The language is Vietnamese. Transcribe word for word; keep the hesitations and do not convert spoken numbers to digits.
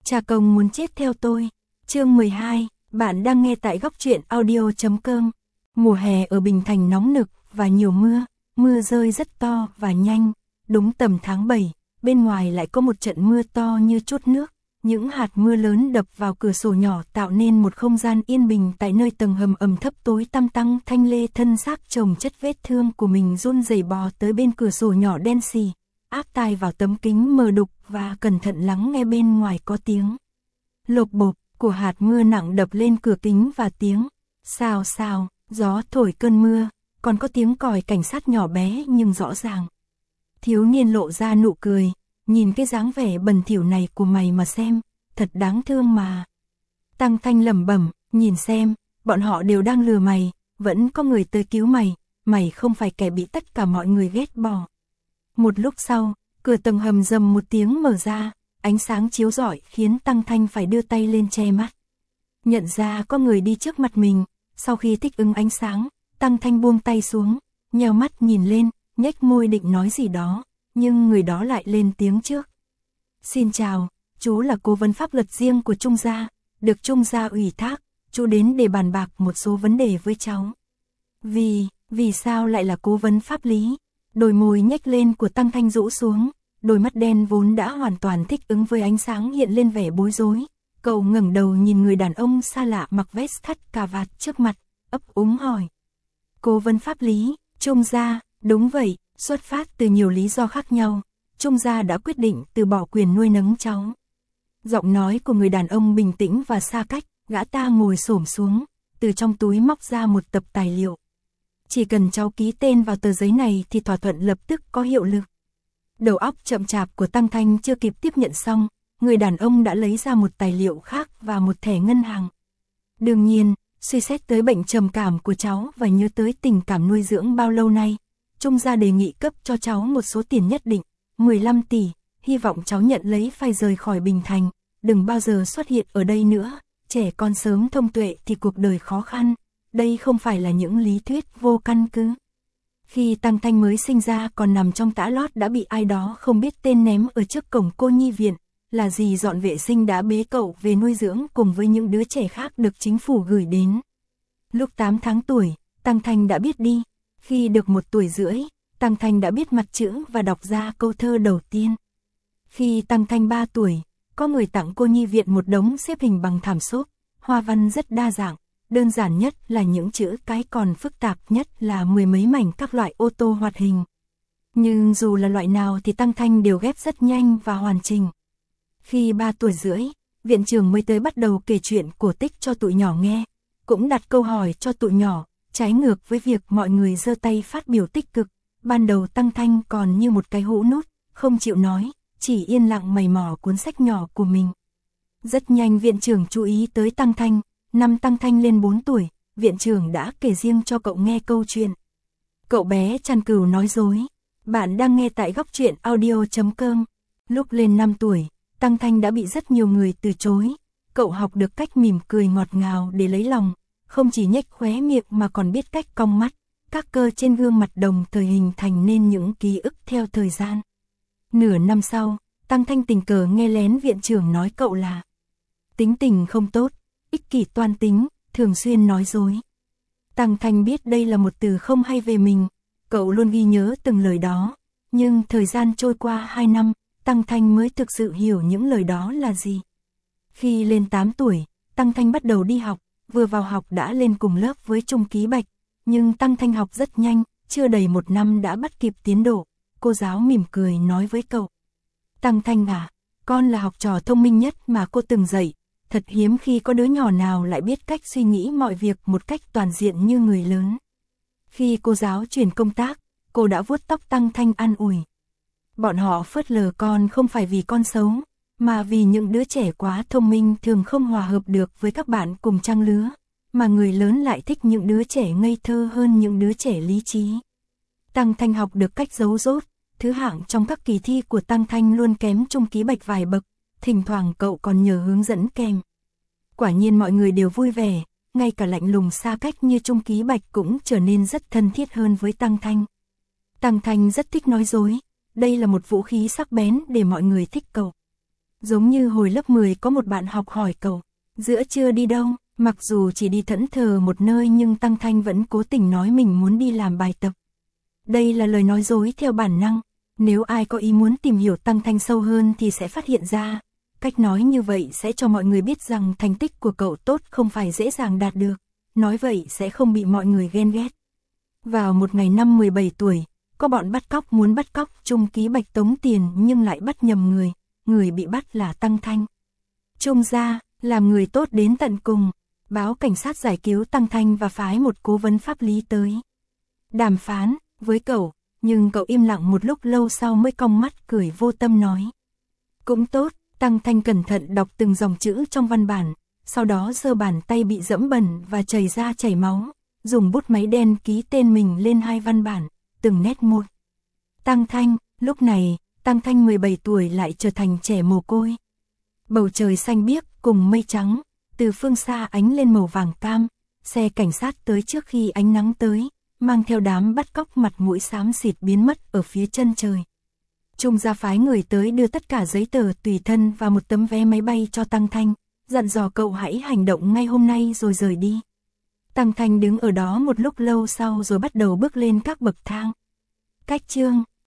Cha công muốn chết theo tôi. Chương mười hai, bạn đang nghe tại góc truyện audio chấm com. Mùa hè ở Bình Thành nóng nực và nhiều mưa, mưa rơi rất to và nhanh. Đúng tầm tháng bảy, bên ngoài lại có một trận mưa to như trút nước. Những hạt mưa lớn đập vào cửa sổ nhỏ tạo nên một không gian yên bình tại nơi tầng hầm ẩm thấp tối tăm. Tăng Thanh Lê thân xác chồng chất vết thương của mình run rẩy bò tới bên cửa sổ nhỏ đen xì, áp tai vào tấm kính mờ đục và cẩn thận lắng nghe bên ngoài có tiếng lộp bộp của hạt mưa nặng đập lên cửa kính và tiếng xào xào, gió thổi cơn mưa, còn có tiếng còi cảnh sát nhỏ bé nhưng rõ ràng. Thiếu niên lộ ra nụ cười, nhìn cái dáng vẻ bẩn thỉu này của mày mà xem, thật đáng thương mà. Tăng Thanh lẩm bẩm, nhìn xem, bọn họ đều đang lừa mày, vẫn có người tới cứu mày, mày không phải kẻ bị tất cả mọi người ghét bỏ. Một lúc sau, cửa tầng hầm rầm một tiếng mở ra, ánh sáng chiếu rọi khiến Tăng Thanh phải đưa tay lên che mắt. Nhận ra có người đi trước mặt mình, sau khi thích ứng ánh sáng, Tăng Thanh buông tay xuống, nheo mắt nhìn lên, nhếch môi định nói gì đó, nhưng người đó lại lên tiếng trước. Xin chào, chú là cố vấn pháp luật riêng của Trung gia, được Trung gia ủy thác, chú đến để bàn bạc một số vấn đề với cháu. Vì, vì sao lại là cố vấn pháp lý? Đôi môi nhếch lên của Tăng Thanh rũ xuống, đôi mắt đen vốn đã hoàn toàn thích ứng với ánh sáng hiện lên vẻ bối rối. Cậu ngẩng đầu nhìn người đàn ông xa lạ mặc vest thắt cà vạt trước mặt, ấp úng hỏi. Cố vấn pháp lý, Trung gia, đúng vậy, xuất phát từ nhiều lý do khác nhau, Trung gia đã quyết định từ bỏ quyền nuôi nấng cháu. Giọng nói của người đàn ông bình tĩnh và xa cách, gã ta ngồi xổm xuống, từ trong túi móc ra một tập tài liệu. Chỉ cần cháu ký tên vào tờ giấy này thì thỏa thuận lập tức có hiệu lực. Đầu óc chậm chạp của Tăng Thanh chưa kịp tiếp nhận xong, người đàn ông đã lấy ra một tài liệu khác và một thẻ ngân hàng. Đương nhiên, suy xét tới bệnh trầm cảm của cháu và nhớ tới tình cảm nuôi dưỡng bao lâu nay, Trung gia đề nghị cấp cho cháu một số tiền nhất định, mười lăm tỷ, hy vọng cháu nhận lấy phải rời khỏi Bình Thành, đừng bao giờ xuất hiện ở đây nữa, trẻ con sớm thông tuệ thì cuộc đời khó khăn, đây không phải là những lý thuyết vô căn cứ. Khi Tăng Thanh mới sinh ra còn nằm trong tã lót đã bị ai đó không biết tên ném ở trước cổng cô nhi viện, là dì dọn vệ sinh đã bế cậu về nuôi dưỡng cùng với những đứa trẻ khác được chính phủ gửi đến. Lúc tám tháng tuổi, Tăng Thanh đã biết đi, khi được một tuổi rưỡi, Tăng Thanh đã biết mặt chữ và đọc ra câu thơ đầu tiên. Khi Tăng Thanh ba tuổi, có người tặng cô nhi viện một đống xếp hình bằng thảm xốp, hoa văn rất đa dạng, đơn giản nhất là những chữ cái, còn phức tạp nhất là mười mấy mảnh các loại ô tô hoạt hình. Nhưng dù là loại nào thì Tăng Thanh đều ghép rất nhanh và hoàn chỉnh. Khi ba tuổi rưỡi, viện trưởng mới tới bắt đầu kể chuyện cổ tích cho tụi nhỏ nghe, cũng đặt câu hỏi cho tụi nhỏ, trái ngược với việc mọi người giơ tay phát biểu tích cực. Ban đầu Tăng Thanh còn như một cái hũ nút, không chịu nói, chỉ yên lặng mày mò cuốn sách nhỏ của mình. Rất nhanh viện trưởng chú ý tới Tăng Thanh, năm Tăng Thanh lên bốn tuổi, viện trưởng đã kể riêng cho cậu nghe câu chuyện. Cậu bé chăn cừu nói dối. Bạn đang nghe tại góc truyện audio chấm com. Lúc lên năm tuổi, Tăng Thanh đã bị rất nhiều người từ chối. Cậu học được cách mỉm cười ngọt ngào để lấy lòng, không chỉ nhếch khóe miệng mà còn biết cách cong mắt. Các cơ trên gương mặt đồng thời hình thành nên những ký ức theo thời gian. Nửa năm sau, Tăng Thanh tình cờ nghe lén viện trưởng nói cậu là tính tình không tốt, ích kỷ toan tính, thường xuyên nói dối. Tăng Thanh biết đây là một từ không hay về mình, cậu luôn ghi nhớ từng lời đó, nhưng thời gian trôi qua hai năm, Tăng Thanh mới thực sự hiểu những lời đó là gì. Khi lên tám tuổi, Tăng Thanh bắt đầu đi học, vừa vào học đã lên cùng lớp với Trung Ký Bạch, nhưng Tăng Thanh học rất nhanh, chưa đầy một năm đã bắt kịp tiến độ. Cô giáo mỉm cười nói với cậu. Tăng Thanh à, con là học trò thông minh nhất mà cô từng dạy, thật hiếm khi có đứa nhỏ nào lại biết cách suy nghĩ mọi việc một cách toàn diện như người lớn. Khi cô giáo chuyển công tác, cô đã vuốt tóc Tăng Thanh an ủi. Bọn họ phớt lờ con không phải vì con xấu, mà vì những đứa trẻ quá thông minh thường không hòa hợp được với các bạn cùng trang lứa, mà người lớn lại thích những đứa trẻ ngây thơ hơn những đứa trẻ lý trí. Tăng Thanh học được cách giấu dốt, thứ hạng trong các kỳ thi của Tăng Thanh luôn kém Trung Ký Bạch vài bậc, thỉnh thoảng cậu còn nhờ hướng dẫn kèm. Quả nhiên mọi người đều vui vẻ, ngay cả lạnh lùng xa cách như Trung Ký Bạch cũng trở nên rất thân thiết hơn với Tăng Thanh. Tăng Thanh rất thích nói dối, đây là một vũ khí sắc bén để mọi người thích cậu. Giống như hồi lớp mười có một bạn học hỏi cậu, giữa trưa đi đâu, mặc dù chỉ đi thẫn thờ một nơi nhưng Tăng Thanh vẫn cố tình nói mình muốn đi làm bài tập. Đây là lời nói dối theo bản năng, nếu ai có ý muốn tìm hiểu Tăng Thanh sâu hơn thì sẽ phát hiện ra. Cách nói như vậy sẽ cho mọi người biết rằng thành tích của cậu tốt không phải dễ dàng đạt được, nói vậy sẽ không bị mọi người ghen ghét. Vào một ngày năm mười bảy tuổi, có bọn bắt cóc muốn bắt cóc Trung ký Bạch tống tiền nhưng lại bắt nhầm người, người bị bắt là Tăng Thanh. Trung gia, làm người tốt đến tận cùng, báo cảnh sát giải cứu Tăng Thanh và phái một cố vấn pháp lý tới đàm phán với cậu, nhưng cậu im lặng một lúc lâu sau mới cong mắt cười vô tâm nói. Cũng tốt, Tăng Thanh cẩn thận đọc từng dòng chữ trong văn bản, sau đó giơ bàn tay bị dẫm bẩn và chảy ra chảy máu, dùng bút máy đen ký tên mình lên hai văn bản, từng nét một. Tăng Thanh, lúc này, Tăng Thanh mười bảy tuổi lại trở thành trẻ mồ côi. Bầu trời xanh biếc cùng mây trắng, từ phương xa ánh lên màu vàng cam, xe cảnh sát tới trước khi ánh nắng tới, mang theo đám bắt cóc mặt mũi xám xịt biến mất ở phía chân trời. Trung gia phái người tới đưa tất cả giấy tờ tùy thân và một tấm vé máy bay cho Tăng Thanh, dặn dò cậu hãy hành động ngay hôm nay rồi rời đi. Tăng Thanh đứng ở đó một lúc lâu sau rồi bắt đầu bước lên các bậc thang. Cách chương